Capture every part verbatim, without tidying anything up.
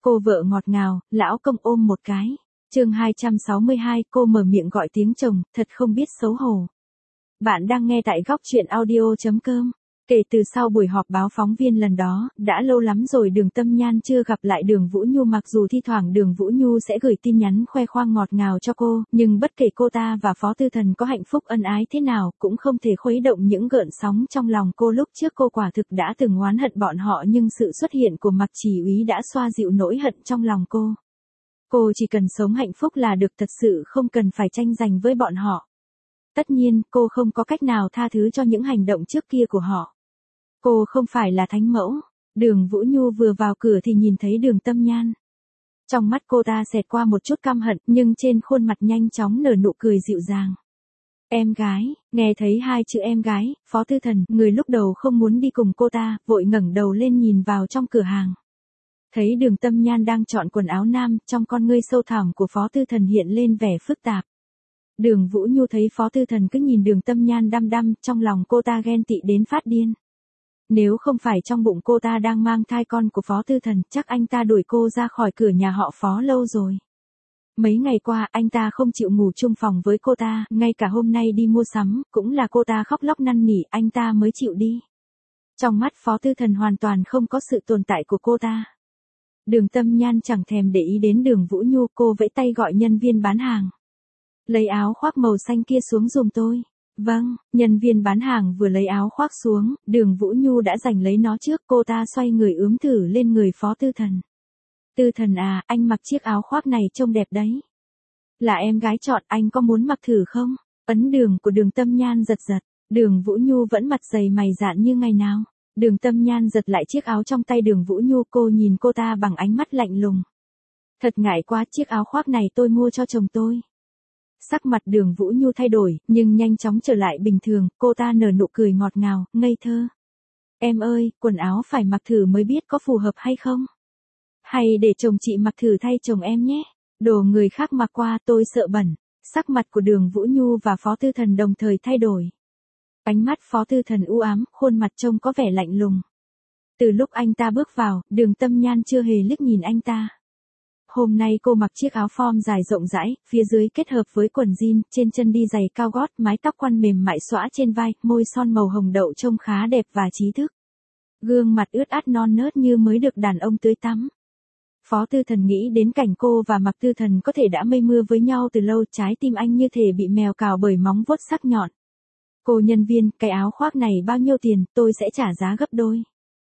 Cô vợ ngọt ngào, lão công ôm một cái. Chương hai trăm sáu mươi hai, cô mở miệng gọi tiếng chồng, thật không biết xấu hổ. Bạn đang nghe tại góc truyện audio chấm com. Kể từ sau buổi họp báo phóng viên lần đó, đã lâu lắm rồi Đường Tâm Nhan chưa gặp lại Đường Vũ Nhu, mặc dù thi thoảng Đường Vũ Nhu sẽ gửi tin nhắn khoe khoang ngọt ngào cho cô, nhưng bất kể cô ta và Phó Tư Thần có hạnh phúc ân ái thế nào, cũng không thể khuấy động những gợn sóng trong lòng cô. Lúc trước cô quả thực đã từng oán hận bọn họ, nhưng sự xuất hiện của Mạc Chỉ Úy đã xoa dịu nỗi hận trong lòng cô. Cô chỉ cần sống hạnh phúc là được, thật sự không cần phải tranh giành với bọn họ. Tất nhiên, cô không có cách nào tha thứ cho những hành động trước kia của họ. Cô không phải là thánh mẫu. Đường Vũ Nhu vừa vào cửa thì nhìn thấy Đường Tâm Nhan. Trong mắt cô ta xẹt qua một chút căm hận, nhưng trên khuôn mặt nhanh chóng nở nụ cười dịu dàng. Em gái, nghe thấy hai chữ em gái, Phó Tư Thần, người lúc đầu không muốn đi cùng cô ta, vội ngẩng đầu lên nhìn vào trong cửa hàng. Thấy Đường Tâm Nhan đang chọn quần áo nam, trong con ngươi sâu thẳm của Phó Tư Thần hiện lên vẻ phức tạp. Đường Vũ Nhu thấy Phó Tư Thần cứ nhìn Đường Tâm Nhan đăm đăm, trong lòng cô ta ghen tị đến phát điên. Nếu không phải trong bụng cô ta đang mang thai con của Phó Tư Thần, chắc anh ta đuổi cô ra khỏi cửa nhà họ Phó lâu rồi. Mấy ngày qua, anh ta không chịu ngủ chung phòng với cô ta, ngay cả hôm nay đi mua sắm, cũng là cô ta khóc lóc năn nỉ, anh ta mới chịu đi. Trong mắt Phó Tư Thần hoàn toàn không có sự tồn tại của cô ta. Đường Tâm Nhan chẳng thèm để ý đến Đường Vũ Nhu, cô vẫy tay gọi nhân viên bán hàng. Lấy áo khoác màu xanh kia xuống giùm tôi. Vâng, nhân viên bán hàng vừa lấy áo khoác xuống, Đường Vũ Nhu đã giành lấy nó trước, cô ta xoay người ướm thử lên người Phó Tư Thần. Tư Thần à, anh mặc chiếc áo khoác này trông đẹp đấy. Là em gái chọn, anh có muốn mặc thử không? Ấn đường của Đường Tâm Nhan giật giật, Đường Vũ Nhu vẫn mặt dày mày dạn như ngày nào. Đường Tâm Nhan giật lại chiếc áo trong tay Đường Vũ Nhu, cô nhìn cô ta bằng ánh mắt lạnh lùng. Thật ngại quá, chiếc áo khoác này tôi mua cho chồng tôi. Sắc mặt Đường Vũ Nhu thay đổi, nhưng nhanh chóng trở lại bình thường, cô ta nở nụ cười ngọt ngào, ngây thơ. Em ơi, quần áo phải mặc thử mới biết có phù hợp hay không? Hay để chồng chị mặc thử thay chồng em nhé, đồ người khác mặc qua tôi sợ bẩn. Sắc mặt của Đường Vũ Nhu và Phó Tư Thần đồng thời thay đổi. Ánh mắt Phó Tư Thần u ám, khuôn mặt trông có vẻ lạnh lùng. Từ lúc anh ta bước vào, Đường Tâm Nhan chưa hề liếc nhìn anh ta. Hôm nay cô mặc chiếc áo form dài rộng rãi, phía dưới kết hợp với quần jean, trên chân đi giày cao gót, mái tóc quăn mềm mại xõa trên vai, môi son màu hồng đậu trông khá đẹp và trí thức. Gương mặt ướt át non nớt như mới được đàn ông tưới tắm. Phó Tư Thần nghĩ đến cảnh cô và Mạc Tư Thần có thể đã mây mưa với nhau từ lâu, trái tim anh như thể bị mèo cào bởi móng vuốt sắc nhọn. Cô nhân viên, cái áo khoác này bao nhiêu tiền, tôi sẽ trả giá gấp đôi.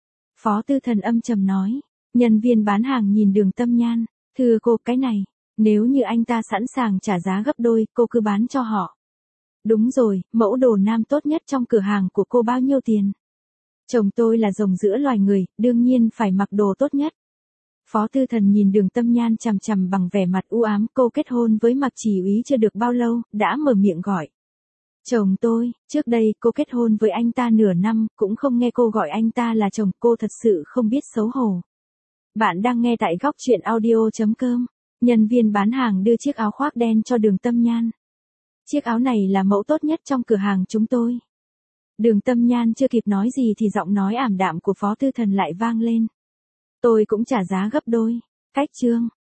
Phó Tư Thần âm trầm nói. Nhân viên bán hàng nhìn Đường Tâm Nhan. Thưa cô, cái này, nếu như anh ta sẵn sàng trả giá gấp đôi, cô cứ bán cho họ. Đúng rồi, mẫu đồ nam tốt nhất trong cửa hàng của cô bao nhiêu tiền? Chồng tôi là rồng giữa loài người, đương nhiên phải mặc đồ tốt nhất. Phó Tư Thần nhìn Đường Tâm Nhan chằm chằm bằng vẻ mặt u ám, cô kết hôn với Mạc Chỉ Úy chưa được bao lâu, đã mở miệng gọi. Chồng tôi, trước đây cô kết hôn với anh ta nửa năm, cũng không nghe cô gọi anh ta là chồng, cô thật sự không biết xấu hổ. Bạn đang nghe tại góc truyện audio chấm com. Nhân viên bán hàng đưa chiếc áo khoác đen cho Đường Tâm Nhan. Chiếc áo này là mẫu tốt nhất trong cửa hàng chúng tôi. Đường Tâm Nhan chưa kịp nói gì thì giọng nói ảm đạm của Phó Tư Thần lại vang lên. Tôi cũng trả giá gấp đôi. Cách chương.